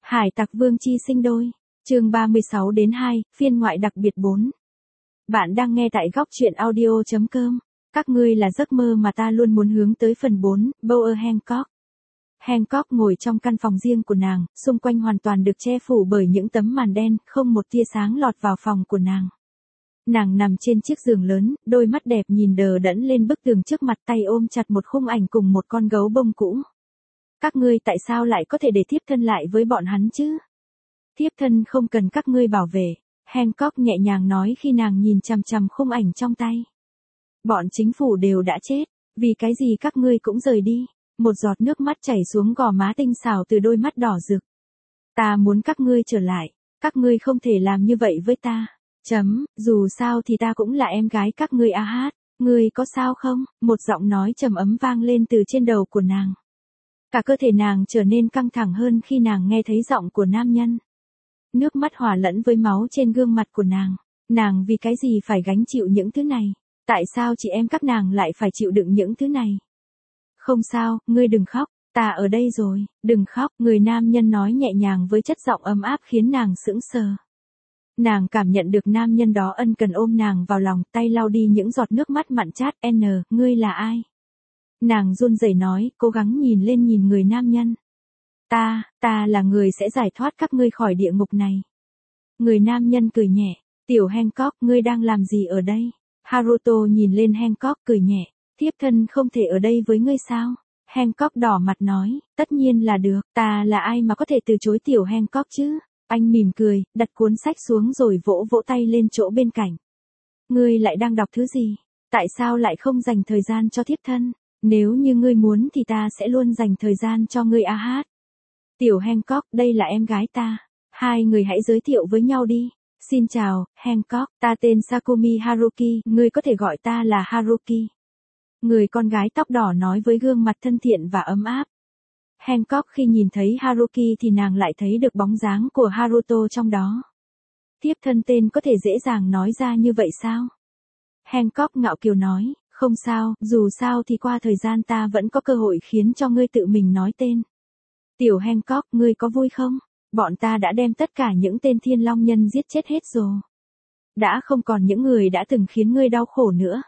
Hải tặc Vương Chi sinh đôi. Chương 36 đến 2, phiên ngoại đặc biệt 4. Bạn đang nghe tại góc truyện audio.com. Các ngươi là giấc mơ mà ta luôn muốn hướng tới. Phần 4, Bower Hancock. Hancock ngồi trong căn phòng riêng của nàng, xung quanh hoàn toàn được che phủ bởi những tấm màn đen, không một tia sáng lọt vào phòng của nàng. Nàng nằm trên chiếc giường lớn, đôi mắt đẹp nhìn đờ đẫn lên bức tường trước mặt, tay ôm chặt một khung ảnh cùng một con gấu bông cũ. Các ngươi tại sao lại có thể để thiếp thân lại với bọn hắn chứ? Thiếp thân không cần các ngươi bảo vệ, Hancock nhẹ nhàng nói khi nàng nhìn chằm chằm khung ảnh trong tay. Bọn chính phủ đều đã chết, vì cái gì các ngươi cũng rời đi? Một giọt nước mắt chảy xuống gò má tinh xảo từ đôi mắt đỏ rực. Ta muốn các ngươi trở lại, các ngươi không thể làm như vậy với ta. Dù sao thì ta cũng là em gái các ngươi hát. Ngươi có sao không? Một giọng nói trầm ấm vang lên từ trên đầu của nàng. Cả cơ thể nàng trở nên căng thẳng hơn khi nàng nghe thấy giọng của nam nhân. Nước mắt hòa lẫn với máu trên gương mặt của nàng. Nàng vì cái gì phải gánh chịu những thứ này? Tại sao chị em các nàng lại phải chịu đựng những thứ này? Không sao, ngươi đừng khóc, ta ở đây rồi, đừng khóc. Người nam nhân nói nhẹ nhàng với chất giọng ấm áp khiến nàng sững sờ. Nàng cảm nhận được nam nhân đó ân cần ôm nàng vào lòng, tay lau đi những giọt nước mắt mặn chát. Ngươi là ai? Nàng run rẩy nói, cố gắng nhìn người nam nhân. Ta là người sẽ giải thoát các ngươi khỏi địa ngục này. Người nam nhân cười nhẹ, tiểu Hancock, ngươi đang làm gì ở đây? Haruto nhìn lên Hancock cười nhẹ, thiếp thân không thể ở đây với ngươi sao? Hancock đỏ mặt nói, tất nhiên là được, ta là ai mà có thể từ chối tiểu Hancock chứ? Anh mỉm cười, đặt cuốn sách xuống rồi vỗ vỗ tay lên chỗ bên cạnh. Ngươi lại đang đọc thứ gì? Tại sao lại không dành thời gian cho thiếp thân? Nếu như ngươi muốn thì ta sẽ luôn dành thời gian cho ngươi hát. Tiểu Hancock, đây là em gái ta. Hai người hãy giới thiệu với nhau đi. Xin chào, Hancock, ta tên Sakumi Haruki, ngươi có thể gọi ta là Haruki. Người con gái tóc đỏ nói với gương mặt thân thiện và ấm áp. Hancock khi nhìn thấy Haruki thì nàng lại thấy được bóng dáng của Haruto trong đó. Thiếp thân tên có thể dễ dàng nói ra như vậy sao? Hancock ngạo kiều nói, không sao, dù sao thì qua thời gian ta vẫn có cơ hội khiến cho ngươi tự mình nói tên. Tiểu Hancock, ngươi có vui không? Bọn ta đã đem tất cả những tên thiên long nhân giết chết hết rồi. Đã không còn những người đã từng khiến ngươi đau khổ nữa.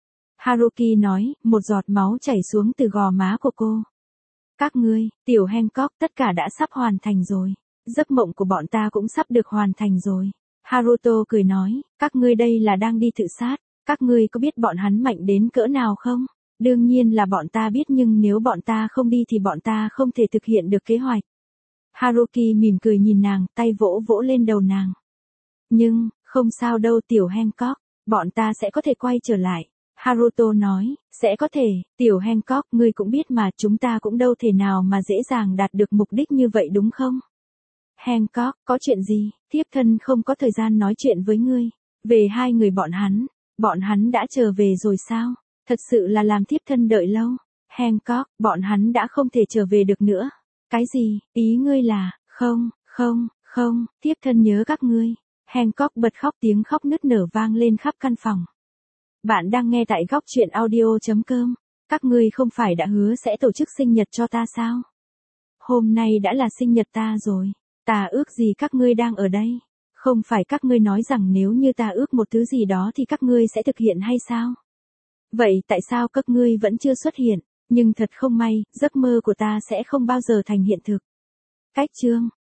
Haruki nói, một giọt máu chảy xuống từ gò má của cô. Các ngươi, tiểu Hancock, tất cả đã sắp hoàn thành rồi. Giấc mộng của bọn ta cũng sắp được hoàn thành rồi. Haruto cười nói, các ngươi đây là đang đi tự sát. Các ngươi có biết bọn hắn mạnh đến cỡ nào không? Đương nhiên là bọn ta biết, nhưng nếu bọn ta không đi thì bọn ta không thể thực hiện được kế hoạch. Haruki mỉm cười nhìn nàng, tay vỗ vỗ lên đầu nàng. Nhưng, không sao đâu tiểu Hancock, bọn ta sẽ có thể quay trở lại. Haruto nói, sẽ có thể, tiểu Hancock, ngươi cũng biết mà, chúng ta cũng đâu thể nào mà dễ dàng đạt được mục đích như vậy đúng không? Hancock, có chuyện gì? Thiếp thân không có thời gian nói chuyện với ngươi. Về hai người bọn hắn đã trở về rồi sao? Thật sự là làm thiếp thân đợi lâu. Hancock, bọn hắn đã không thể trở về được nữa. Cái gì? Ý ngươi là, không, thiếp thân nhớ các ngươi. Hancock bật khóc, tiếng khóc nức nở vang lên khắp căn phòng. Bạn đang nghe tại góc truyện audio.com. Các ngươi không phải đã hứa sẽ tổ chức sinh nhật cho ta sao? Hôm nay đã là sinh nhật ta rồi. Ta ước gì các ngươi đang ở đây. Không phải các ngươi nói rằng nếu như ta ước một thứ gì đó thì các ngươi sẽ thực hiện hay sao? Vậy tại sao các ngươi vẫn chưa xuất hiện? Nhưng thật không may, giấc mơ của ta sẽ không bao giờ thành hiện thực. Cách chương